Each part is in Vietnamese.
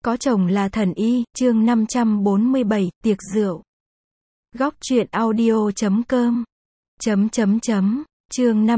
Có chồng là thần y, chương 547, tiệc rượu. Góc truyện audio.com. Chương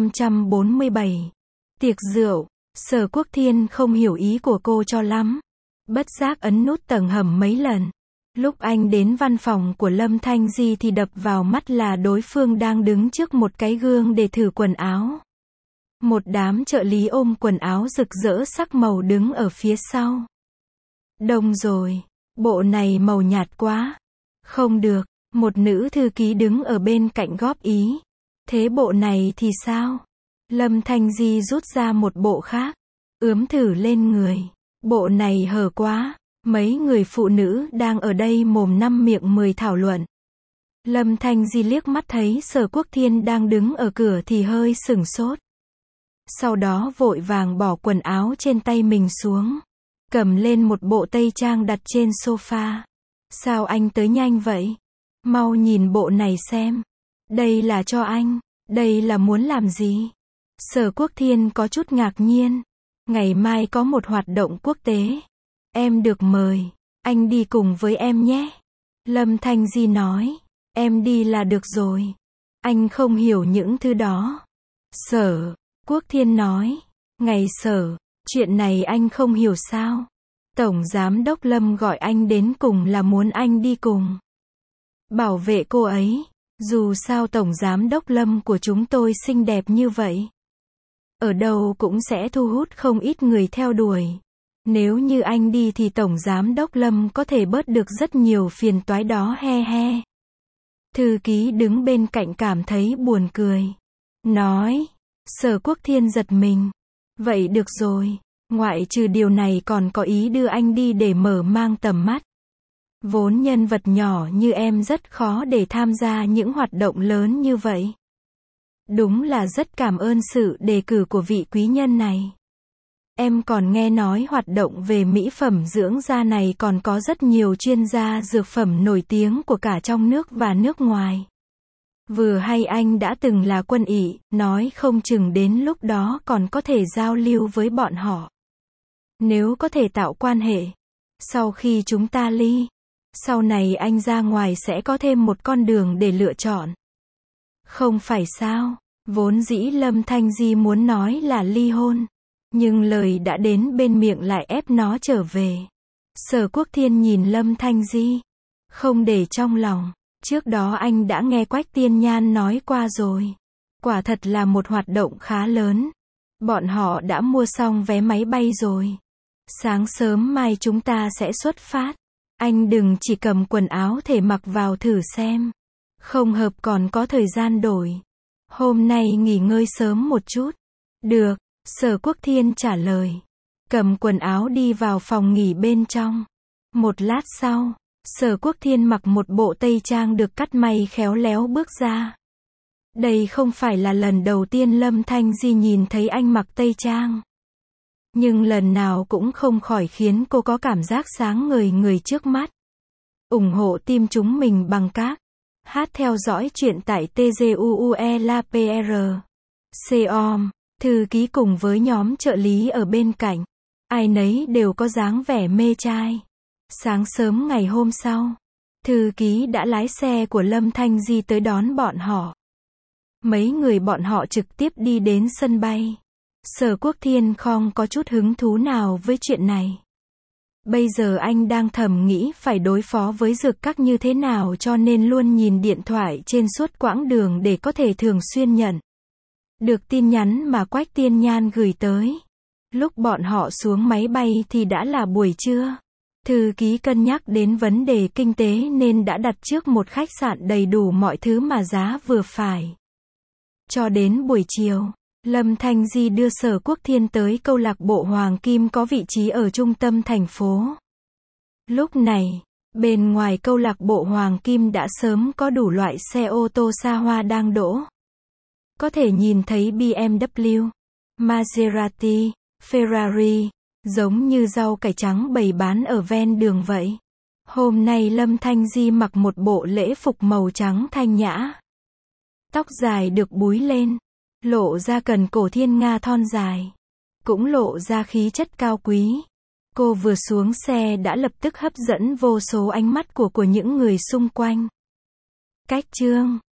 547. Tiệc rượu. Sở Quốc Thiên không hiểu ý của cô cho lắm. Bất giác ấn nút tầng hầm mấy lần. Lúc anh đến văn phòng của Lâm Thanh Di thì đập vào mắt là đối phương đang đứng trước một cái gương để thử quần áo. Một đám trợ lý ôm quần áo rực rỡ sắc màu đứng ở phía sau. Đông rồi, bộ này màu nhạt quá. Không được, một nữ thư ký đứng ở bên cạnh góp ý. Thế bộ này thì sao? Lâm Thanh Di rút ra một bộ khác, ướm thử lên người. Bộ này hở quá. Mấy người phụ nữ đang ở đây mồm năm miệng mười thảo luận. Lâm Thanh Di liếc mắt thấy Sở Quốc Thiên đang đứng ở cửa thì hơi sửng sốt. Sau đó vội vàng bỏ quần áo trên tay mình xuống, cầm lên một bộ tây trang đặt trên sofa. Sao anh tới nhanh vậy? Mau nhìn bộ này xem. Đây là cho anh. Đây là muốn làm gì? Sở Quốc Thiên có chút ngạc nhiên. Ngày mai có một hoạt động quốc tế. Em được mời. Anh đi cùng với em nhé. Lâm Thanh Di nói. Em đi là được rồi. Anh không hiểu những thứ đó. Sở Quốc Thiên nói. Ngày Sở, chuyện này anh không hiểu sao? Tổng Giám đốc Lâm gọi anh đến cùng là muốn anh đi cùng. Bảo vệ cô ấy. Dù sao Tổng Giám đốc Lâm của chúng tôi xinh đẹp như vậy. Ở đâu cũng sẽ thu hút không ít người theo đuổi. Nếu như anh đi thì Tổng Giám đốc Lâm có thể bớt được rất nhiều phiền toái đó he he. Thư ký đứng bên cạnh cảm thấy buồn cười. Nói. Sở Quốc Thiên giật mình. Vậy được rồi. Ngoại trừ điều này còn có ý đưa anh đi để mở mang tầm mắt. Vốn nhân vật nhỏ như em rất khó để tham gia những hoạt động lớn như vậy. Đúng là rất cảm ơn sự đề cử của vị quý nhân này. Em còn nghe nói hoạt động về mỹ phẩm dưỡng da này còn có rất nhiều chuyên gia dược phẩm nổi tiếng của cả trong nước và nước ngoài. Vừa hay anh đã từng là quân ỷ, nói không chừng đến lúc đó còn có thể giao lưu với bọn họ. Nếu có thể tạo quan hệ. Sau khi chúng ta ly, sau này anh ra ngoài sẽ có thêm một con đường để lựa chọn. Không phải sao? Vốn dĩ Lâm Thanh Di muốn nói là ly hôn. Nhưng lời đã đến bên miệng lại ép nó trở về. Sở Quốc Thiên nhìn Lâm Thanh Di. Không để trong lòng. Trước đó anh đã nghe Quách Tiên Nhan nói qua rồi. Quả thật là một hoạt động khá lớn. Bọn họ đã mua xong vé máy bay rồi. Sáng sớm mai chúng ta sẽ xuất phát. Anh đừng chỉ cầm quần áo thể mặc vào thử xem. Không hợp còn có thời gian đổi. Hôm nay nghỉ ngơi sớm một chút. Được. Sở Quốc Thiên trả lời. Cầm quần áo đi vào phòng nghỉ bên trong. Một lát sau, Sở Quốc Thiên mặc một bộ tây trang được cắt may khéo léo bước ra. Đây không phải là lần đầu tiên Lâm Thanh Di nhìn thấy anh mặc tây trang. Nhưng lần nào cũng không khỏi khiến cô có cảm giác sáng ngời người trước mắt. Ủng hộ team chúng mình bằng các hát theo dõi chuyện tại tguelapr.com. Thư ký cùng với nhóm trợ lý ở bên cạnh. Ai nấy đều có dáng vẻ mê trai. Sáng sớm ngày hôm sau, thư ký đã lái xe của Lâm Thanh Di tới đón bọn họ. Mấy người bọn họ trực tiếp đi đến sân bay. Sở Quốc Thiên không có chút hứng thú nào với chuyện này. Bây giờ anh đang thầm nghĩ phải đối phó với dược các như thế nào cho nên luôn nhìn điện thoại trên suốt quãng đường để có thể thường xuyên nhận được tin nhắn mà Quách Tiên Nhan gửi tới. Lúc bọn họ xuống máy bay thì đã là buổi trưa. Thư ký cân nhắc đến vấn đề kinh tế nên đã đặt trước một khách sạn đầy đủ mọi thứ mà giá vừa phải. Cho đến buổi chiều, Lâm Thanh Di đưa Sở Quốc Thiên tới câu lạc bộ Hoàng Kim có vị trí ở trung tâm thành phố. Lúc này, bên ngoài câu lạc bộ Hoàng Kim đã sớm có đủ loại xe ô tô xa hoa đang đỗ. Có thể nhìn thấy BMW, Maserati, Ferrari, giống như rau cải trắng bày bán ở ven đường vậy. Hôm nay Lâm Thanh Di mặc một bộ lễ phục màu trắng thanh nhã. Tóc dài được búi lên, lộ ra cần cổ thiên nga thon dài. Cũng lộ ra khí chất cao quý. Cô vừa xuống xe đã lập tức hấp dẫn vô số ánh mắt của những người xung quanh. Cách chương